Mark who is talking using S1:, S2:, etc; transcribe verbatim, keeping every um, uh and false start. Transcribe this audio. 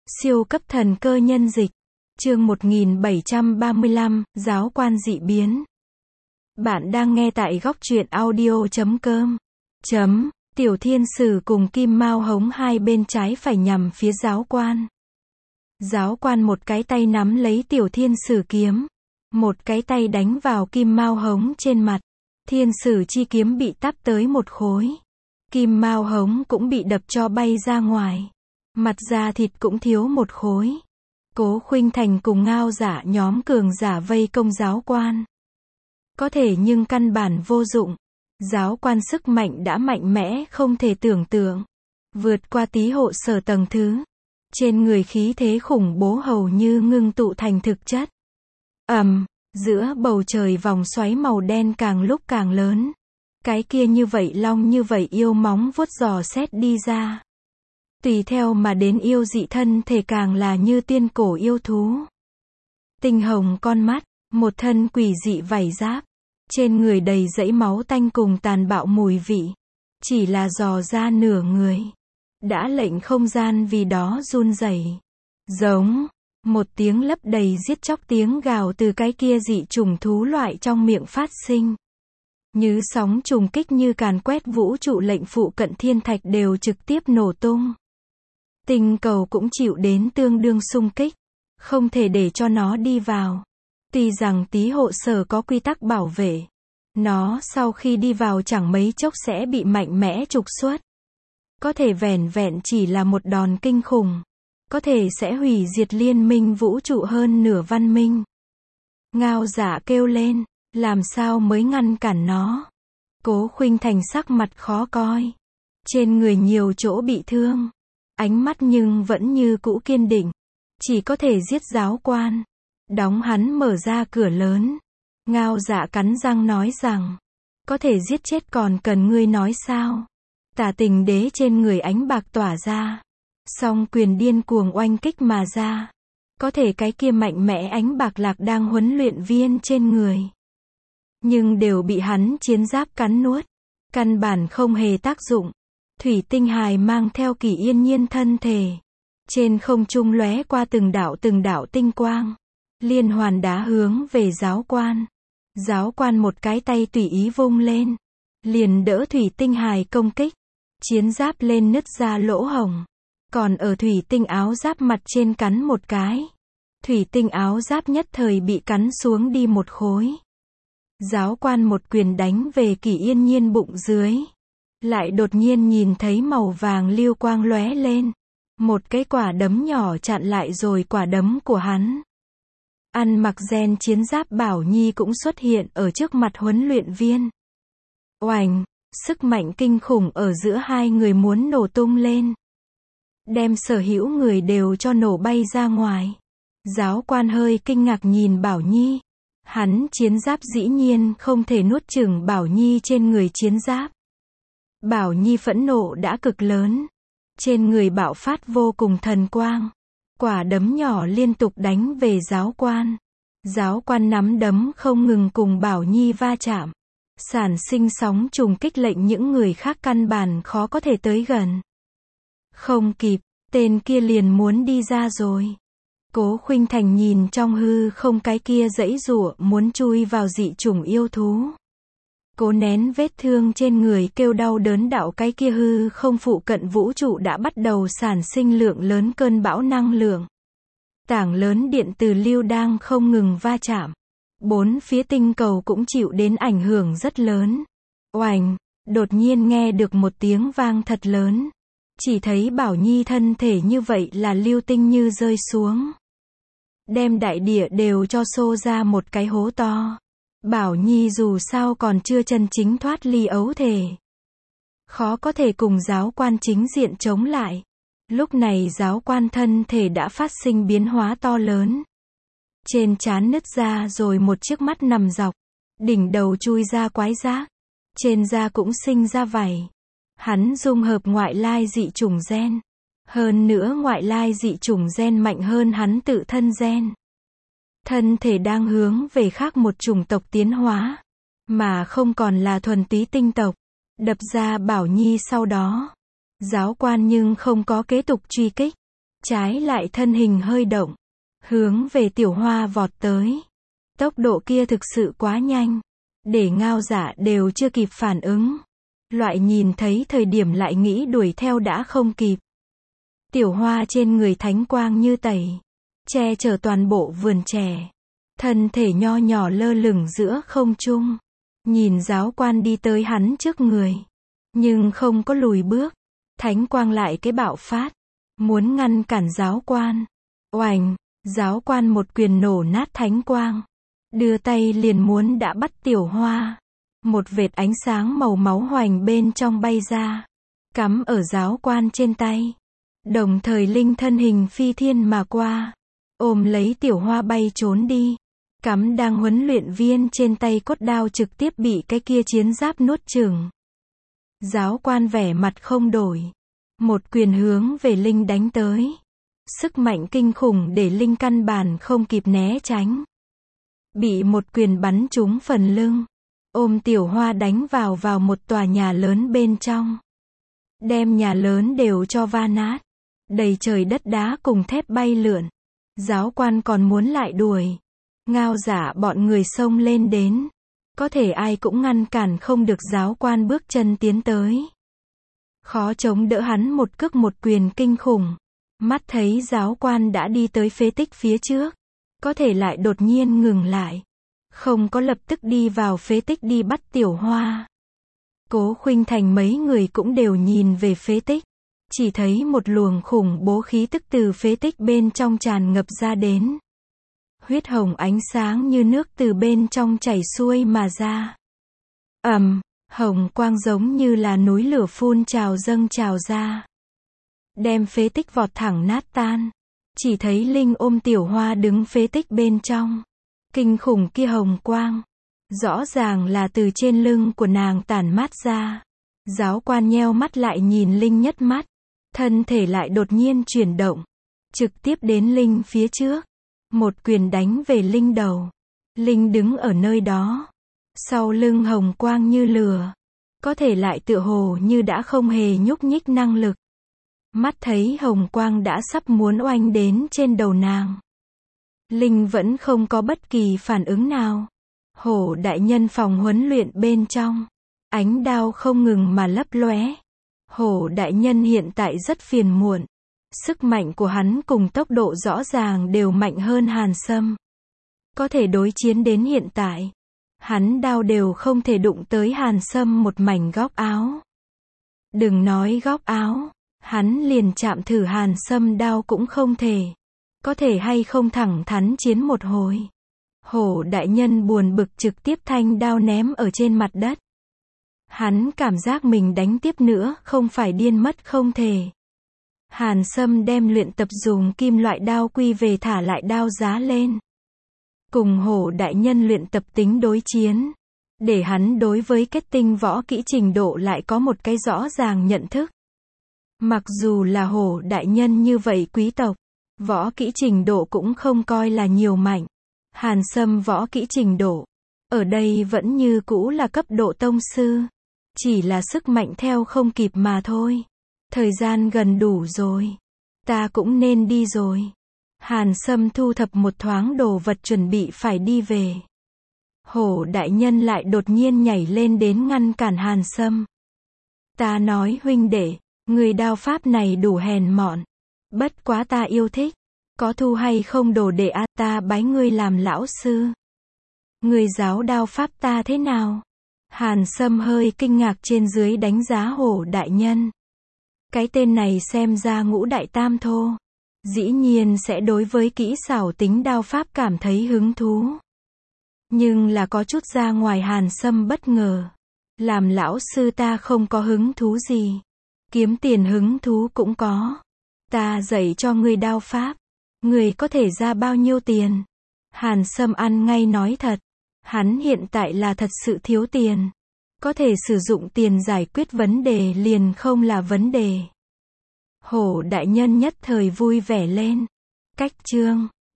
S1: Siêu cấp thần cơ nhân dịch. Chương một nghìn bảy trăm ba mươi lăm, giáo quan dị biến. Bạn đang nghe tại góc truyện audio chấm com. Chấm, Tiểu Thiên Sử cùng Kim Mao Hống hai bên trái phải nhằm phía giáo quan. Giáo quan một cái tay nắm lấy Tiểu Thiên Sử kiếm, một cái tay đánh vào Kim Mao Hống trên mặt. Thiên Sử chi kiếm bị táp tới một khối. Kim Mao Hống cũng bị đập cho bay ra ngoài. Mặt da thịt cũng thiếu một khối. Cố Khuynh Thành cùng Ngao Giả nhóm cường giả vây công giáo quan. Có thể nhưng căn bản vô dụng. Giáo quan sức mạnh đã mạnh mẽ không thể tưởng tượng. Vượt qua tí hộ sở tầng thứ. Trên người khí thế khủng bố hầu như ngưng tụ thành thực chất. Ầm, giữa bầu trời vòng xoáy màu đen càng lúc càng lớn. Cái kia như vậy long như vậy yêu móng vuốt dò xét đi ra. Tùy theo mà đến yêu dị thân thể càng là như tiên cổ yêu thú. Tinh hồng con mắt, một thân quỷ dị vảy giáp. Trên người đầy dẫy máu tanh cùng tàn bạo mùi vị. Chỉ là dò ra nửa người. Đã lệnh không gian vì đó run rẩy. Giống, một tiếng lấp đầy giết chóc tiếng gào từ cái kia dị trùng thú loại trong miệng phát sinh. Như sóng trùng kích như càn quét vũ trụ lệnh phụ cận thiên thạch đều trực tiếp nổ tung. Tinh cầu cũng chịu đến tương đương xung kích. Không thể để cho nó đi vào. Tuy rằng tí hộ sở có quy tắc bảo vệ. Nó sau khi đi vào chẳng mấy chốc sẽ bị mạnh mẽ trục xuất. Có thể vẻn vẹn chỉ là một đòn kinh khủng. Có thể sẽ hủy diệt liên minh vũ trụ hơn nửa văn minh. Ngao Giả kêu lên. Làm sao mới ngăn cản nó? Cố Khuynh Thành sắc mặt khó coi. Trên người nhiều chỗ bị thương. Ánh mắt nhưng vẫn như cũ kiên định. Chỉ có thể giết giáo quan. Đóng hắn mở ra cửa lớn. Ngao Giả cắn răng nói rằng. Có thể giết chết còn cần ngươi nói sao? Tả Tình Đế trên người ánh bạc tỏa ra. Song quyền điên cuồng oanh kích mà ra. Có thể cái kia mạnh mẽ ánh bạc lạc đang huấn luyện viên trên người. Nhưng đều bị hắn chiến giáp cắn nuốt. Căn bản không hề tác dụng. Thủy tinh hài mang theo Kỳ Yên Nhiên thân thể. Trên không trung lóe qua từng đạo từng đạo tinh quang. Liên hoàn đá hướng về giáo quan. Giáo quan một cái tay tùy ý vung lên. Liền đỡ thủy tinh hài công kích. Chiến giáp lên nứt ra lỗ hổng. Còn ở thủy tinh áo giáp mặt trên cắn một cái. Thủy tinh áo giáp nhất thời bị cắn xuống đi một khối. Giáo quan một quyền đánh về Kỳ Yên Nhiên bụng dưới. Lại đột nhiên nhìn thấy màu vàng lưu quang lóe lên. Một cái quả đấm nhỏ chặn lại rồi quả đấm của hắn. Ăn mặc gen chiến giáp Bảo Nhi cũng xuất hiện ở trước mặt huấn luyện viên. Oành, sức mạnh kinh khủng ở giữa hai người muốn nổ tung lên. Đem sở hữu người đều cho nổ bay ra ngoài. Giáo quan hơi kinh ngạc nhìn Bảo Nhi. Hắn chiến giáp dĩ nhiên không thể nuốt chửng Bảo Nhi trên người chiến giáp. Bảo Nhi phẫn nộ đã cực lớn. Trên người bạo phát vô cùng thần quang. Quả đấm nhỏ liên tục đánh về giáo quan. Giáo quan nắm đấm không ngừng cùng Bảo Nhi va chạm. Sản sinh sóng trùng kích lệnh những người khác căn bản khó có thể tới gần. Không kịp, tên kia liền muốn đi ra rồi. Cố Khuynh Thành nhìn trong hư không cái kia giãy giụa muốn chui vào dị chủng yêu thú. Cố nén vết thương trên người kêu đau đớn đạo cái kia hư không phụ cận vũ trụ đã bắt đầu sản sinh lượng lớn cơn bão năng lượng. Tảng lớn điện từ lưu đang không ngừng va chạm. Bốn phía tinh cầu cũng chịu đến ảnh hưởng rất lớn. Oành, đột nhiên nghe được một tiếng vang thật lớn. Chỉ thấy Bảo Nhi thân thể như vậy là lưu tinh như rơi xuống. Đem đại địa đều cho xô ra một cái hố to. Bảo Nhi dù sao còn chưa chân chính thoát ly ấu thể. Khó có thể cùng giáo quan chính diện chống lại. Lúc này giáo quan thân thể đã phát sinh biến hóa to lớn. Trên trán nứt ra rồi một chiếc mắt nằm dọc. Đỉnh đầu chui ra quái giác. Trên da cũng sinh ra vảy. Hắn dung hợp ngoại lai dị chủng gen. Hơn nữa ngoại lai dị chủng gen mạnh hơn hắn tự thân gen. Thân thể đang hướng về khác một chủng tộc tiến hóa. Mà không còn là thuần túy tinh tộc. Đập ra Bảo Nhi sau đó. Giáo quan nhưng không có kế tục truy kích. Trái lại thân hình hơi động, hướng về Tiểu Hoa vọt tới. Tốc độ kia thực sự quá nhanh, để Ngao Dạ đều chưa kịp phản ứng. Loại nhìn thấy thời điểm lại nghĩ đuổi theo đã không kịp. Tiểu Hoa trên người thánh quang như tẩy, che chở toàn bộ vườn trẻ. Thân thể nho nhỏ lơ lửng giữa không trung. Nhìn giáo quan đi tới hắn trước người, nhưng không có lùi bước. Thánh quang lại cái bạo phát, muốn ngăn cản giáo quan. Oành, giáo quan một quyền nổ nát thánh quang. Đưa tay liền muốn đã bắt Tiểu Hoa. Một vệt ánh sáng màu máu hoành bên trong bay ra, cắm ở giáo quan trên tay. Đồng thời linh thân hình phi thiên mà qua, ôm lấy Tiểu Hoa bay trốn đi. Cắm đang huấn luyện viên trên tay cốt đao trực tiếp bị cái kia chiến giáp nuốt chửng. Giáo quan vẻ mặt không đổi, một quyền hướng về linh đánh tới. Sức mạnh kinh khủng để linh căn bản không kịp né tránh. Bị một quyền bắn trúng phần lưng, ôm Tiểu Hoa đánh vào vào một tòa nhà lớn bên trong. Đem nhà lớn đều cho va nát. Đầy trời đất đá cùng thép bay lượn. Giáo quan còn muốn lại đuổi. Ngao Dạ bọn người xông lên đến. Có thể ai cũng ngăn cản không được giáo quan bước chân tiến tới. Khó chống đỡ hắn một cước một quyền kinh khủng. Mắt thấy giáo quan đã đi tới phế tích phía trước. Có thể lại đột nhiên ngừng lại. Không có lập tức đi vào phế tích đi bắt Tiểu Hoa. Cố Khuynh Thành mấy người cũng đều nhìn về phế tích. Chỉ thấy một luồng khủng bố khí tức từ phế tích bên trong tràn ngập ra đến. Huyết hồng ánh sáng như nước từ bên trong chảy xuôi mà ra. Ầm, um, hồng quang giống như là núi lửa phun trào dâng trào ra. Đem phế tích vọt thẳng nát tan. Chỉ thấy Linh ôm Tiểu Hoa đứng phế tích bên trong. Kinh khủng kia hồng quang. Rõ ràng là từ trên lưng của nàng tản mát ra. Giáo quan nheo mắt lại nhìn Linh nhất mắt. Thân thể lại đột nhiên chuyển động. Trực tiếp đến Linh phía trước. Một quyền đánh về Linh đầu. Linh đứng ở nơi đó. Sau lưng hồng quang như lửa. Có thể lại tựa hồ như đã không hề nhúc nhích năng lực. Mắt thấy hồng quang đã sắp muốn oanh đến trên đầu nàng. Linh vẫn không có bất kỳ phản ứng nào. Hổ đại nhân phòng huấn luyện bên trong. Ánh đao không ngừng mà lấp lóe. Hổ đại nhân hiện tại rất phiền muộn. Sức mạnh của hắn cùng tốc độ rõ ràng đều mạnh hơn Hàn Sâm. Có thể đối chiến đến hiện tại. Hắn đao đều không thể đụng tới Hàn Sâm một mảnh góc áo. Đừng nói góc áo. Hắn liền chạm thử Hàn Sâm đao cũng không thể. Có thể hay không thẳng thắn chiến một hồi. Hổ đại nhân buồn bực trực tiếp thanh đao ném ở trên mặt đất. Hắn cảm giác mình đánh tiếp nữa không phải điên mất không thể. Hàn Sâm đem luyện tập dùng kim loại đao quy về thả lại đao giá lên. Cùng hổ đại nhân luyện tập tính đối chiến. Để hắn đối với kết tinh võ kỹ trình độ lại có một cái rõ ràng nhận thức. Mặc dù là hổ đại nhân như vậy quý tộc, võ kỹ trình độ cũng không coi là nhiều mạnh. Hàn Sâm võ kỹ trình độ, ở đây vẫn như cũ là cấp độ tông sư. Chỉ là sức mạnh theo không kịp mà thôi. Thời gian gần đủ rồi. Ta cũng nên đi rồi. Hàn Sâm thu thập một thoáng đồ vật chuẩn bị phải đi về. Hổ đại nhân lại đột nhiên nhảy lên đến ngăn cản Hàn Sâm. Ta nói huynh đệ, người đao pháp này đủ hèn mọn. Bất quá ta yêu thích. Có thu hay không đồ đệ a, ta bái ngươi làm lão sư. Người giáo đao pháp ta thế nào? Hàn Sâm hơi kinh ngạc trên dưới đánh giá hổ đại nhân. Cái tên này xem ra ngũ đại tam thô. Dĩ nhiên sẽ đối với kỹ xảo tính đao pháp cảm thấy hứng thú. Nhưng là có chút ra ngoài Hàn Sâm bất ngờ. Làm lão sư ta không có hứng thú gì. Kiếm tiền hứng thú cũng có. Ta dạy cho ngươi đao pháp. Ngươi có thể ra bao nhiêu tiền? Hàn Sâm ăn ngay nói thật. Hắn hiện tại là thật sự thiếu tiền. Có thể sử dụng tiền giải quyết vấn đề liền không là vấn đề. Hổ đại nhân nhất thời vui vẻ lên. Cách chương